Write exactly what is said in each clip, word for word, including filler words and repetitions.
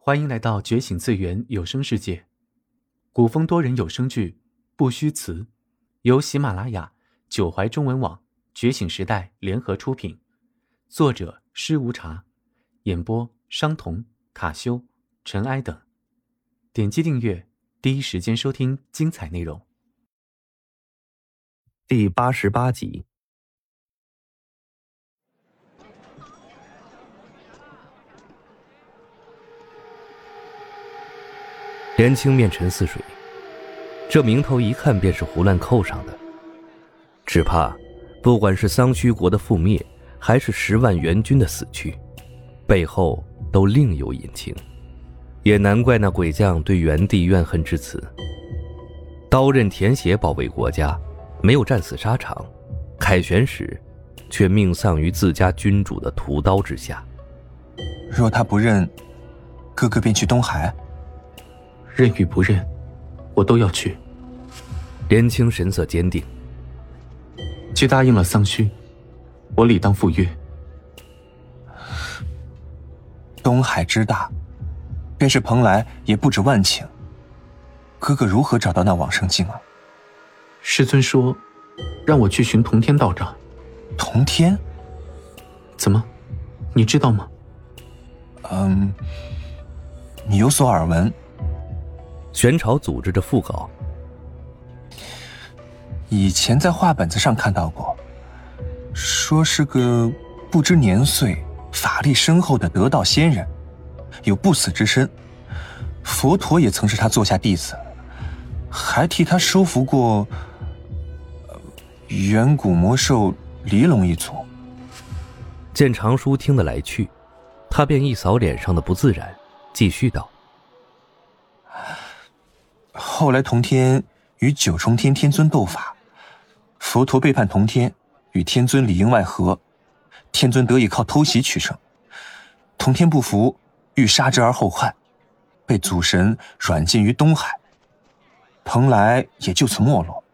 欢迎来到觉醒次元有声世界，古风多人有声剧《不虚词》，由喜马拉雅、九怀中文网、觉醒时代联合出品，作者施无茶，演播商童、卡修、尘埃等。点击订阅，第一时间收听精彩内容。 第八十八集。连青面沉似水，这名头一看便是胡乱扣上的。只怕不管是桑须国的覆灭，还是十万援军的死去，背后都另有隐情。也难怪那鬼将对元帝怨恨至此，刀刃舔血保卫国家，没有战死沙场，凯旋时却命丧于自家君主的屠刀之下。 若他不认，哥哥便去东海。 认与不认，我都要去。 连青神色坚定。 既答应了桑须，我理当赴约。 东海之大，便是蓬莱也不止万顷。哥哥如何找到那往生镜啊？ 师尊说，让我去寻同天道长。 同天？ 怎么？你知道吗？ 嗯，你有所耳闻。 玄朝组织着副稿， 以前在画本子上看到过，说是个不知年岁、法力深厚的得道仙人，有不死之身。佛陀也曾是他座下弟子，还替他收服过远古魔兽离龙一族。 见长叔听得来趣，他便一扫脸上的不自然，继续道： 后来同天与九重天天尊斗法，佛陀背叛同天，与天尊里应外合，天尊得以靠偷袭取胜。同天不服，欲杀之而后快，被祖神软禁于东海，蓬莱也就此没落。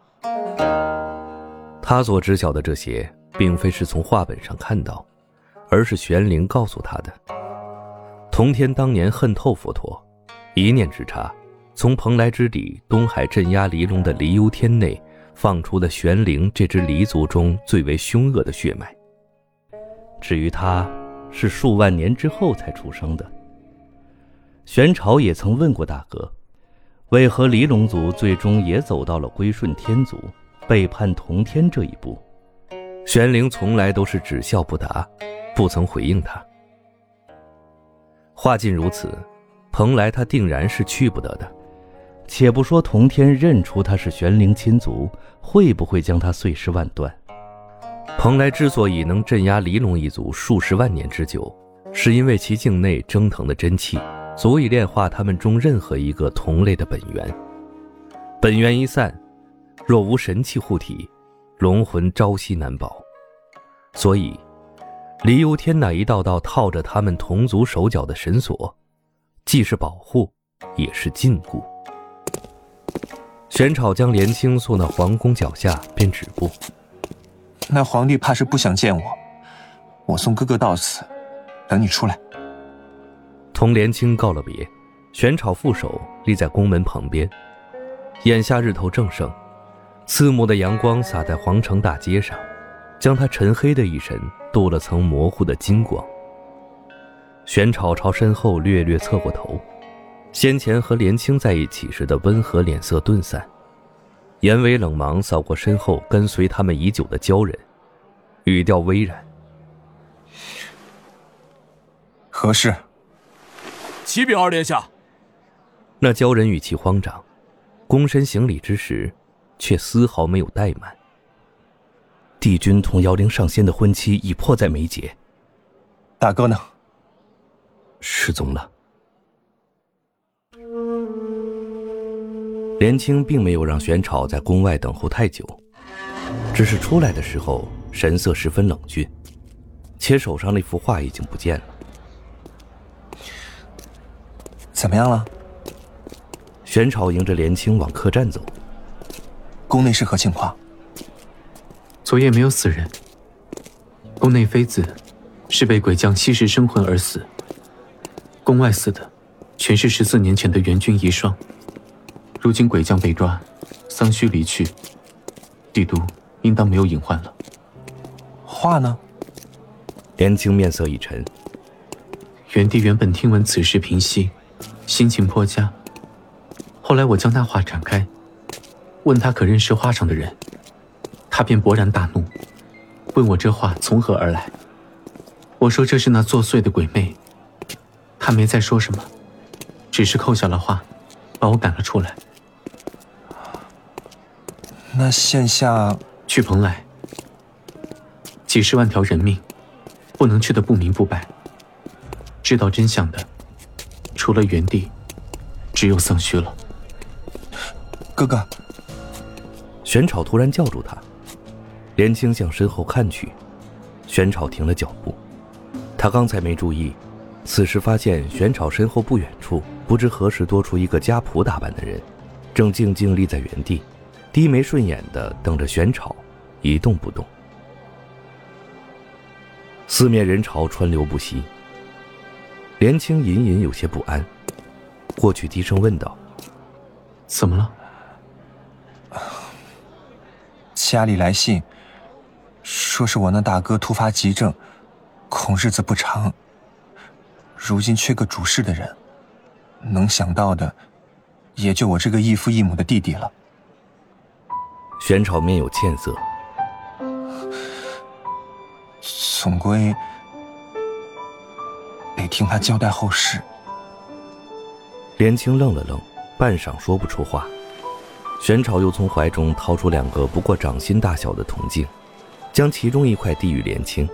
他所知晓的这些，并非是从画本上看到，而是玄灵告诉他的。同天当年恨透佛陀，一念之差，从蓬莱之地东海镇压离龙的离幽天内放出了玄灵这支离族中最为凶恶的血脉。至于他，是数万年之后才出生的。玄朝也曾问过大哥，为何离龙族最终也走到了归顺天族、背叛同天这一步？玄灵从来都是只笑不答，不曾回应他。话尽如此，蓬莱他定然是去不得的。且不说同天认出他是玄灵亲族，会不会将他碎尸万段？蓬莱之所以能镇压离龙一族数十万年之久，是因为其境内蒸腾的真气足以炼化他们中任何一个同类的本源。本源一散，若无神气护体，龙魂朝夕难保。所以离幽天那一道道套着他们同族手脚的绳索，既是保护，也是禁锢。玄草将连青送到皇宫脚下，便止步。 那皇帝怕是不想见我，我送哥哥到此，等你出来。 同连青告了别，玄草负手立在宫门旁边。眼下日头正盛，刺目的阳光洒在皇城大街上，将他沉黑的一身镀了层模糊的金光。玄草朝身后略略侧过头，先前和连青在一起时的温和脸色顿散，眼尾冷芒扫过身后跟随他们已久的鲛人，语调微然： 何事？ 启禀二殿下。 那鲛人语气慌张，躬身行礼之时，却丝毫没有怠慢。帝君同瑶灵上仙的婚期已迫在眉睫。 大哥呢？ 失踪了。连青并没有让玄草在宫外等候太久，只是出来的时候神色十分冷峻，且手上那幅画已经不见了。 怎么样了？ 玄草迎着连青往客栈走。 宫内是何情况？ 昨夜没有死人，宫内妃子是被鬼将吸食生魂而死，宫外死的全是十四年前的援军遗孀。如今鬼将被抓，桑须离去，帝都应当没有隐患了。 话呢？ 莲青面色一沉。 元帝原本听闻此事平息，心情颇佳。后来我将那话展开，问他可认识花场的人，他便勃然大怒，问我这话从何而来。我说这是那作祟的鬼魅，他没再说什么，只是扣下了话，把我赶了出来。 那现下去蓬莱，几十万条人命，不能去得不明不白。知道真相的，除了元帝，只有桑须了。 哥哥， 玄草突然叫住他，莲青向身后看去，玄草停了脚步。他刚才没注意，此时发现玄草身后不远处，不知何时多出一个家仆打扮的人，正静静立在原地，低眉顺眼地等着玄草，一动不动。四面人潮川流不息，莲青隐隐有些不安，过去低声问道：“ 怎么了？” 家里来信，说是我那大哥突发急症，恐日子不长。如今缺个主事的人，能想到的，也就我这个异父异母的弟弟了。 玄草面有歉色， 总归得听他交代后事。 莲青愣了愣，半晌说不出话。玄草又从怀中掏出两个不过掌心大小的铜镜，将其中一块递与莲青。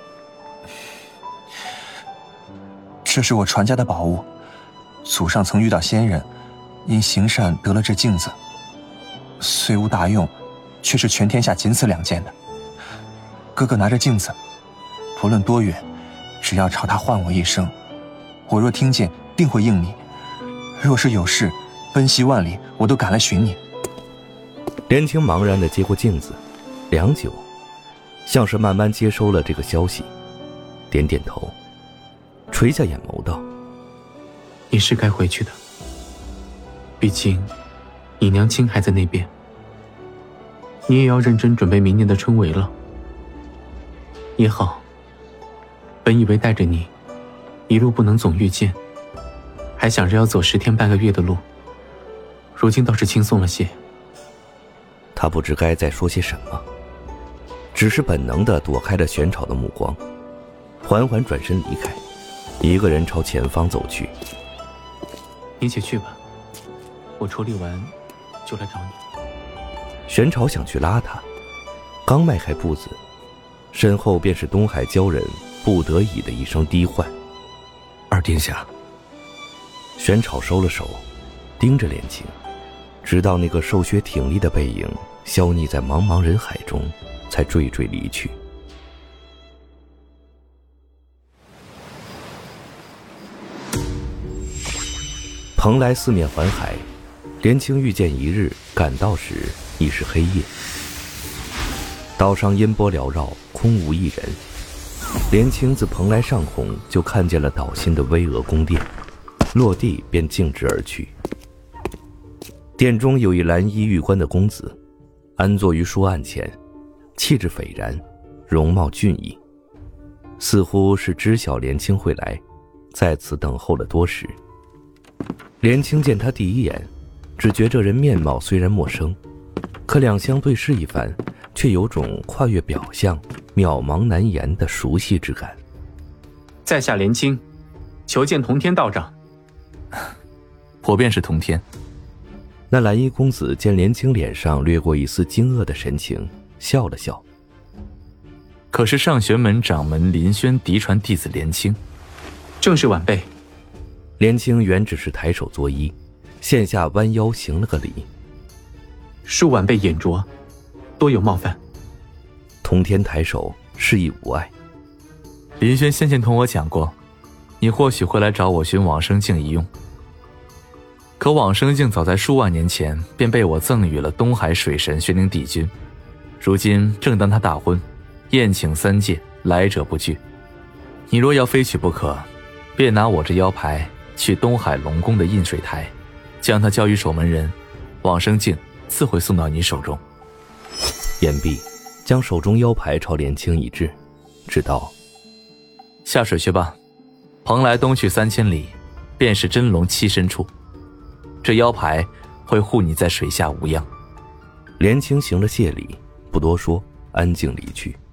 这是我传家的宝物，祖上曾遇到仙人，因行善得了这镜子，虽无大用，却是全天下仅此两件的。哥哥拿着镜子，不论多远，只要朝他唤我一声，我若听见，定会应你；若是有事，奔袭万里，我都赶来寻你。 莲青茫然地接过镜子，良久，像是慢慢接收了这个消息，点点头，垂下眼眸道：“ 你是该回去的，毕竟你娘亲还在那边，你也要认真准备明年的春闱了。也好，本以为带着你一路不能总遇见，还想着要走十天半个月的路，如今倒是轻松了些。” 他不知该再说些什么，只是本能地躲开了玄草的目光，缓缓转身离开，一个人朝前方走去。 你且去吧，我处理完就来找你。 玄草想去拉他，刚迈开步子，身后便是东海鲛人不得已的一声低唤：“ 二殿下。” 玄草收了手，盯着莲青，直到那个瘦削挺立的背影消匿在茫茫人海中，才惴惴离去。蓬莱四面环海，莲青遇见一日赶到时已是黑夜，岛上烟波缭绕，空无一人。莲青自蓬莱上空就看见了岛心的巍峨宫殿，落地便径直而去。殿中有一蓝衣玉冠的公子，安坐于书案前，气质斐然，容貌俊逸，似乎是知晓莲青会来，在此等候了多时。莲青见他第一眼，只觉这人面貌虽然陌生，可两相对视一番，却有种跨越表象、渺茫难言的熟悉之感。 在下莲青，求见同天道长。 我便是同天。 那蓝衣公子见莲青脸上掠过一丝惊愕的神情，笑了笑。 可是上玄门掌门林轩嫡传弟子莲青？ 正是晚辈。 莲青原只是抬手作揖，现下弯腰行了个礼。 恕晚辈眼拙，多有冒犯。 同天抬手示意无碍。 林轩先前同我讲过，你或许会来找我寻往生镜一用。可往生镜早在数万年前便被我赠予了东海水神玄灵帝君，如今正当他大婚，宴请三界，来者不拒。你若要非取不可，便拿我这腰牌去东海龙宫的印水台，将它交于守门人，往生镜自会送到你手中。 言毕，将手中腰牌朝连青一掷，只道： 下水去吧，蓬莱东去三千里，便是真龙栖身处。这腰牌会护你在水下无恙。 连青行了谢礼，不多说，安静离去。